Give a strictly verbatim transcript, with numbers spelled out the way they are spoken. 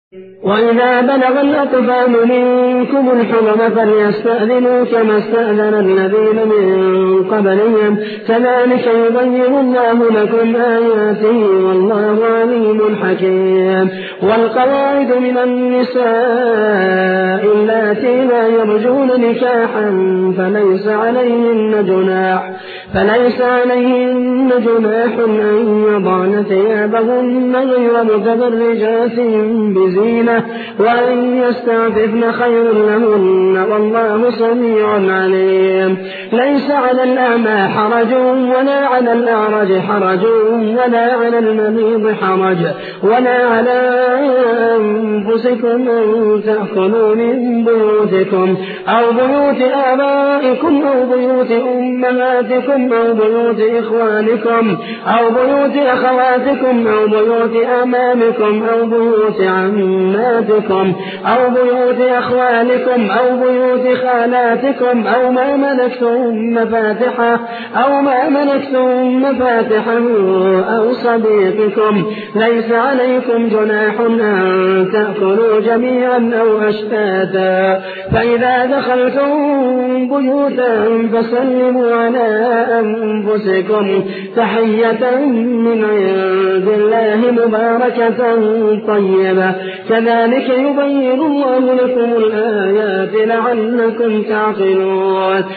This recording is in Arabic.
وإذا بلغ الأطفال منكم الحلم فليستأذنوا كما استأذن الذين من قبلهم كذلك يبين الله لكم آياته والله عليم حكيم. والقواعد من النساء اللاتي لا يرجون نكاحا فليس عليهن جناح فليس عليهن جناح أن يضعن ثيابهن غير متبرجات بزينة وأن يستعففن خير لهن والله سميع عليم. ليس على الأعمى حرج ولا على الأعرج حرج ولا على المريض حرج ولا على أنفسكم أن تأكلوا من بيوتكم أو بيوت آبائكم أو بيوت أمهاتكم أو بيوت إخوانكم أو بيوت أخواتكم أو بيوت أمامكم أو بيوت عماتكم أو بيوت أخوالكم أو بيوت خالاتكم أو ما ملكتم مفاتحه أو ما ملكتم مفاتحه أو صديقكم. ليس عليكم جناح أن تأكلوا جميعا أو أشتاتا فإذا دخلتم بيوتا فسلموا على أنفسكم تحية من عند الله مباركة طيبة كذلك يبين الله لكم الآيات لعلكم تعقلون.